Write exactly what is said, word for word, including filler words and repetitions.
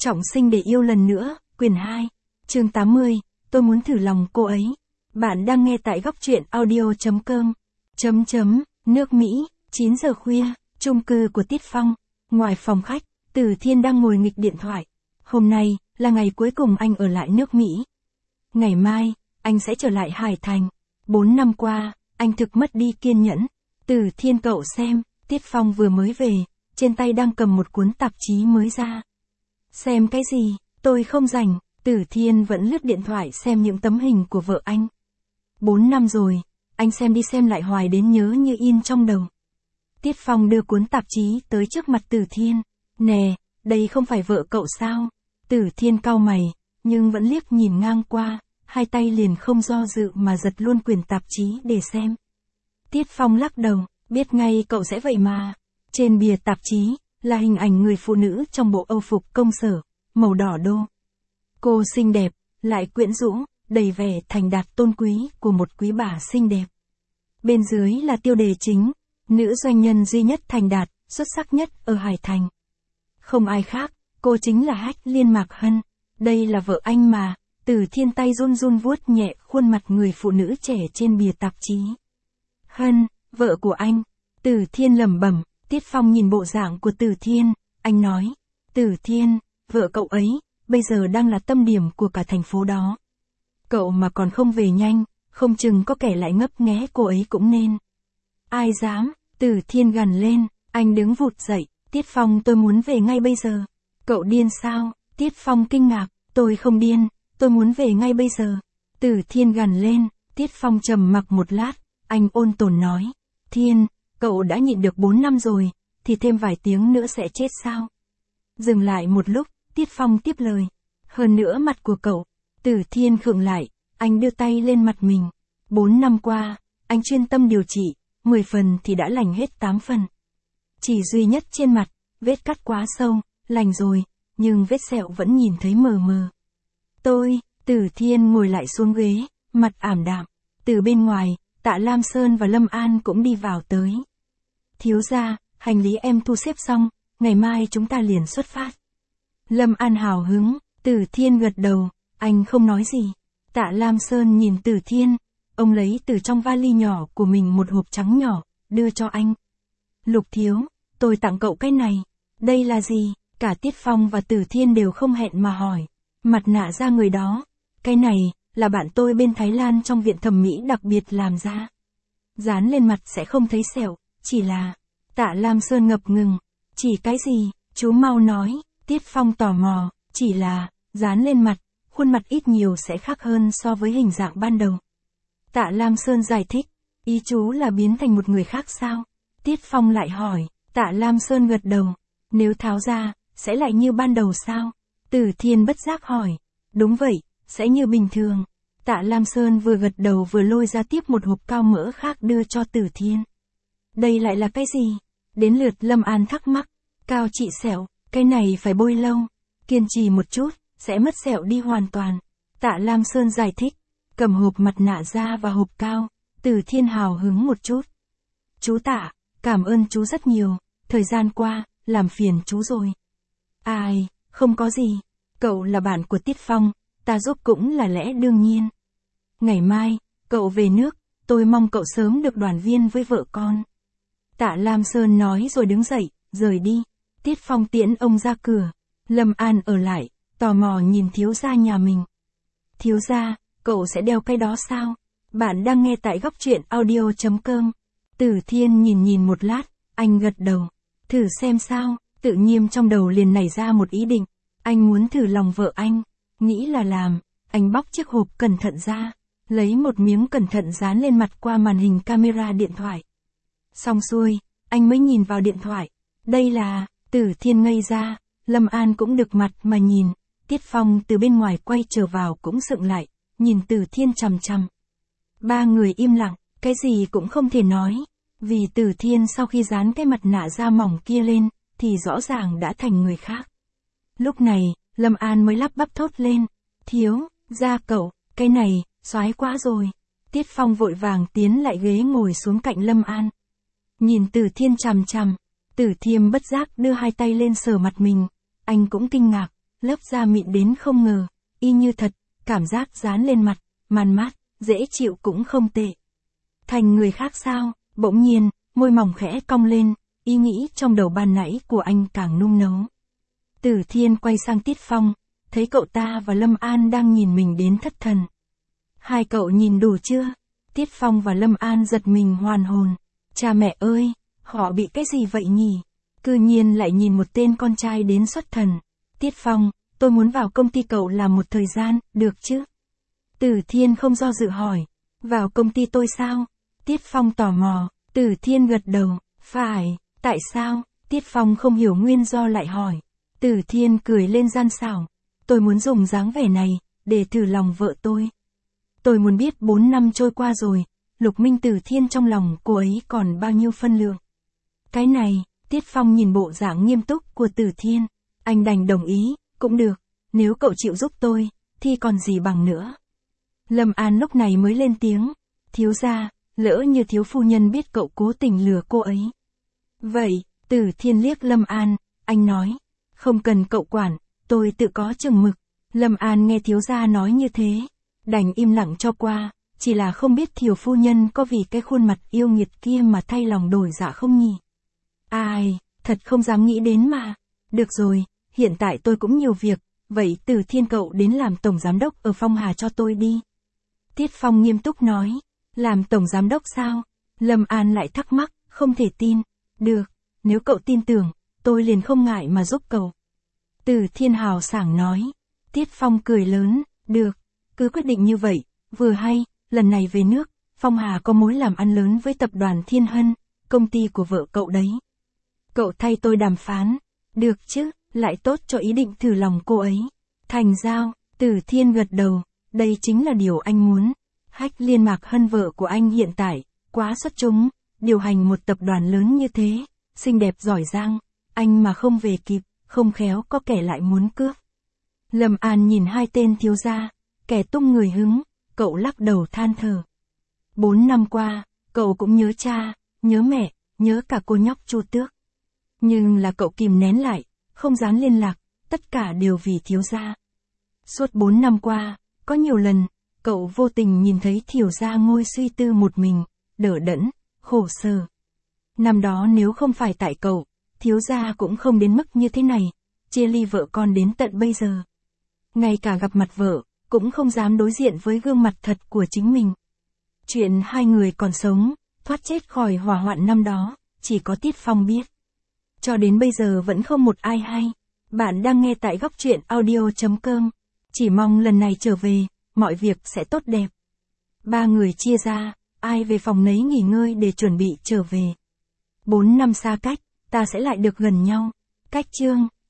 Trọng sinh để yêu lần nữa, quyển hai, chương tám mươi, tôi muốn thử lòng cô ấy. Bạn đang nghe tại góc truyện audio.com. Chấm chấm, nước Mỹ, chín giờ khuya, chung cư của Tiết Phong. Ngoài phòng khách, Từ Thiên đang ngồi nghịch điện thoại. Hôm nay, là ngày cuối cùng anh ở lại nước Mỹ. Ngày mai, anh sẽ trở lại Hải Thành. Bốn năm qua, anh thực mất đi kiên nhẫn. Từ Thiên cậu xem, Tiết Phong vừa mới về, trên tay đang cầm một cuốn tạp chí mới ra. Xem cái gì, tôi không rảnh. Từ Thiên vẫn lướt điện thoại xem những tấm hình của vợ anh. Bốn năm rồi, anh xem đi xem lại hoài đến nhớ như in trong đầu. Tiết Phong đưa cuốn tạp chí tới trước mặt Từ Thiên. Nè, đây không phải vợ cậu sao? Từ Thiên cau mày, nhưng vẫn liếc nhìn ngang qua, hai tay liền không do dự mà giật luôn quyển tạp chí để xem. Tiết Phong lắc đầu, biết ngay cậu sẽ vậy mà. Trên bìa tạp chí, là hình ảnh người phụ nữ trong bộ âu phục công sở, màu đỏ đô. Cô xinh đẹp, lại quyến rũ, đầy vẻ thành đạt tôn quý của một quý bà xinh đẹp. Bên dưới là tiêu đề chính, nữ doanh nhân duy nhất thành đạt, xuất sắc nhất ở Hải Thành. Không ai khác, cô chính là Hách Liên Mạc Hân. Đây là vợ anh mà. Từ Thiên tay run run vuốt nhẹ khuôn mặt người phụ nữ trẻ trên bìa tạp chí. Hân, vợ của anh. Từ Thiên lẩm bẩm. Tiết Phong nhìn bộ dạng của Từ Thiên, anh nói, Từ Thiên, vợ cậu ấy, bây giờ đang là tâm điểm của cả thành phố đó. Cậu mà còn không về nhanh, không chừng có kẻ lại ngấp nghé cô ấy cũng nên. Ai dám, Từ Thiên gằn lên, anh đứng vụt dậy, Tiết Phong tôi muốn về ngay bây giờ. Cậu điên sao? Tiết Phong kinh ngạc, tôi không điên, tôi muốn về ngay bây giờ. Từ Thiên gằn lên, Tiết Phong trầm mặc một lát, anh ôn tồn nói, Thiên, cậu đã nhịn được bốn năm rồi, thì thêm vài tiếng nữa sẽ chết sao? Dừng lại một lúc, Tiết Phong tiếp lời. Hơn nữa mặt của cậu. Từ Thiên khựng lại, anh đưa tay lên mặt mình. Bốn năm qua, anh chuyên tâm điều trị, mười phần thì đã lành hết tám phần. Chỉ duy nhất trên mặt, vết cắt quá sâu, lành rồi, nhưng vết sẹo vẫn nhìn thấy mờ mờ. Tôi, Từ Thiên ngồi lại xuống ghế, mặt ảm đạm. Từ bên ngoài, Tạ Lam Sơn và Lâm An cũng đi vào tới. Thiếu gia, hành lý em thu xếp xong, ngày mai chúng ta liền xuất phát. Lâm An hào hứng, Từ Thiên gật đầu, anh không nói gì. Tạ Lam Sơn nhìn Từ Thiên, ông lấy từ trong vali nhỏ của mình một hộp trắng nhỏ, đưa cho anh. Lục thiếu, tôi tặng cậu cái này. Đây là gì? Cả Tiết Phong và Từ Thiên đều không hẹn mà hỏi. Mặt nạ da người đó. Cái này, là bạn tôi bên Thái Lan trong viện thẩm mỹ đặc biệt làm ra. Dán lên mặt sẽ không thấy sẹo, chỉ là... Tạ Lam Sơn ngập ngừng. Chỉ cái gì? Chú mau nói. Tiết Phong tò mò. Chỉ là, dán lên mặt, khuôn mặt ít nhiều sẽ khác hơn so với hình dạng ban đầu. Tạ Lam Sơn giải thích. Ý chú là biến thành một người khác sao? Tiết Phong lại hỏi. Tạ Lam Sơn gật đầu. Nếu tháo ra, sẽ lại như ban đầu sao? Từ Thiên bất giác hỏi. Đúng vậy, sẽ như bình thường. Tạ Lam Sơn vừa gật đầu vừa lôi ra tiếp một hộp cao mỡ khác đưa cho Từ Thiên. Đây lại là cái gì? Đến lượt Lâm An thắc mắc. Cao trị sẹo, cái này phải bôi lâu. Kiên trì một chút, sẽ mất sẹo đi hoàn toàn. Tạ Lam Sơn giải thích. Cầm hộp mặt nạ da và hộp cao, Từ Thiên hào hứng một chút. Chú Tạ, cảm ơn chú rất nhiều, thời gian qua, làm phiền chú rồi. Ai, không có gì, cậu là bạn của Tiết Phong, ta giúp cũng là lẽ đương nhiên. Ngày mai, cậu về nước, tôi mong cậu sớm được đoàn viên với vợ con. Tạ Lam Sơn nói rồi đứng dậy, rời đi. Tiết Phong tiễn ông ra cửa. Lâm An ở lại, tò mò nhìn thiếu gia nhà mình. Thiếu gia, cậu sẽ đeo cái đó sao? Bạn đang nghe tại góc truyện audio.com. Từ Thiên nhìn nhìn một lát, anh gật đầu. Thử xem sao, tự nhiên trong đầu liền nảy ra một ý định. Anh muốn thử lòng vợ anh. Nghĩ là làm, anh bóc chiếc hộp cẩn thận ra. Lấy một miếng cẩn thận dán lên mặt qua màn hình camera điện thoại. Xong xuôi, anh mới nhìn vào điện thoại. Đây là, Từ Thiên ngây ra, Lâm An cũng được mặt mà nhìn. Tiết Phong từ bên ngoài quay trở vào cũng sững lại, nhìn Từ Thiên chằm chằm. Ba người im lặng, cái gì cũng không thể nói. Vì Từ Thiên sau khi dán cái mặt nạ da mỏng kia lên, thì rõ ràng đã thành người khác. Lúc này, Lâm An mới lắp bắp thốt lên. Thiếu, gia cậu, cái này, soái quá rồi. Tiết Phong vội vàng tiến lại ghế ngồi xuống cạnh Lâm An. Nhìn Từ Thiên chằm chằm, Từ Thiên bất giác đưa hai tay lên sờ mặt mình. Anh cũng kinh ngạc, lớp da mịn đến không ngờ, y như thật, cảm giác dán lên mặt, man mát, dễ chịu cũng không tệ. Thành người khác sao? Bỗng nhiên, môi mỏng khẽ cong lên, ý nghĩ trong đầu ban nãy của anh càng nung nấu. Tử Thiên quay sang Tiết Phong, thấy cậu ta và Lâm An đang nhìn mình đến thất thần. Hai cậu nhìn đủ chưa? Tiết Phong và Lâm An giật mình hoàn hồn. Cha mẹ ơi, họ bị cái gì vậy nhỉ? Cư nhiên lại nhìn một tên con trai đến xuất thần. Tiết Phong, tôi muốn vào công ty cậu làm một thời gian, được chứ? Tử Thiên không do dự hỏi. Vào công ty tôi sao? Tiết Phong tò mò. Tử Thiên gật đầu. Phải, tại sao? Tiết Phong không hiểu nguyên do lại hỏi. Tử Thiên cười lên gian xảo. Tôi muốn dùng dáng vẻ này, để thử lòng vợ tôi. Tôi muốn biết bốn năm trôi qua rồi, Lục Minh Tử Thiên trong lòng cô ấy còn bao nhiêu phân lượng. Cái này, Tiết Phong nhìn bộ dạng nghiêm túc của Tử Thiên. Anh đành đồng ý, cũng được, nếu cậu chịu giúp tôi, thì còn gì bằng nữa. Lâm An lúc này mới lên tiếng. Thiếu gia, lỡ như thiếu phu nhân biết cậu cố tình lừa cô ấy. Vậy, Tử Thiên liếc Lâm An, anh nói. Không cần cậu quản, tôi tự có chừng mực. Lâm An nghe thiếu gia nói như thế, đành im lặng cho qua, chỉ là không biết thiếu phu nhân có vì cái khuôn mặt yêu nghiệt kia mà thay lòng đổi dạ không nhỉ. Ai, thật không dám nghĩ đến mà. Được rồi, hiện tại tôi cũng nhiều việc, vậy Tử Thiên cậu đến làm tổng giám đốc ở Phong Hà cho tôi đi. Tiết Phong nghiêm túc nói, làm tổng giám đốc sao? Lâm An lại thắc mắc, không thể tin. Được, nếu cậu tin tưởng, tôi liền không ngại mà giúp cậu. Tử Thiên hào sảng nói. Tiết Phong cười lớn, được, cứ quyết định như vậy, vừa hay, lần này về nước, Phong Hà có mối làm ăn lớn với tập đoàn Thiên Hân, công ty của vợ cậu đấy. Cậu thay tôi đàm phán, được chứ, lại tốt cho ý định thử lòng cô ấy. Thành giao, Tử Thiên gật đầu, đây chính là điều anh muốn. Hách Liên Mạc Hân vợ của anh hiện tại, quá xuất chúng, điều hành một tập đoàn lớn như thế, xinh đẹp giỏi giang, anh mà không về kịp, không khéo có kẻ lại muốn cướp. Lâm An nhìn hai tên thiếu gia, kẻ tung người hứng, cậu lắc đầu than thở. Bốn năm qua, cậu cũng nhớ cha, nhớ mẹ, nhớ cả cô nhóc Chu Tước. Nhưng là cậu kìm nén lại, không dám liên lạc, tất cả đều vì thiếu gia. Suốt bốn năm qua, có nhiều lần, cậu vô tình nhìn thấy thiếu gia ngồi suy tư một mình, đờ đẫn, khổ sở. Năm đó nếu không phải tại cậu, thiếu gia cũng không đến mức như thế này, chia ly vợ con đến tận bây giờ. Ngay cả gặp mặt vợ, cũng không dám đối diện với gương mặt thật của chính mình. Chuyện hai người còn sống, thoát chết khỏi hỏa hoạn năm đó, chỉ có Tiết Phong biết. Cho đến bây giờ vẫn không một ai hay. Bạn đang nghe tại góc truyện audio chấm com. Chỉ mong lần này trở về, mọi việc sẽ tốt đẹp. Ba người chia ra, ai về phòng nấy nghỉ ngơi để chuẩn bị trở về. Bốn năm xa cách, ta sẽ lại được gần nhau. Cách chương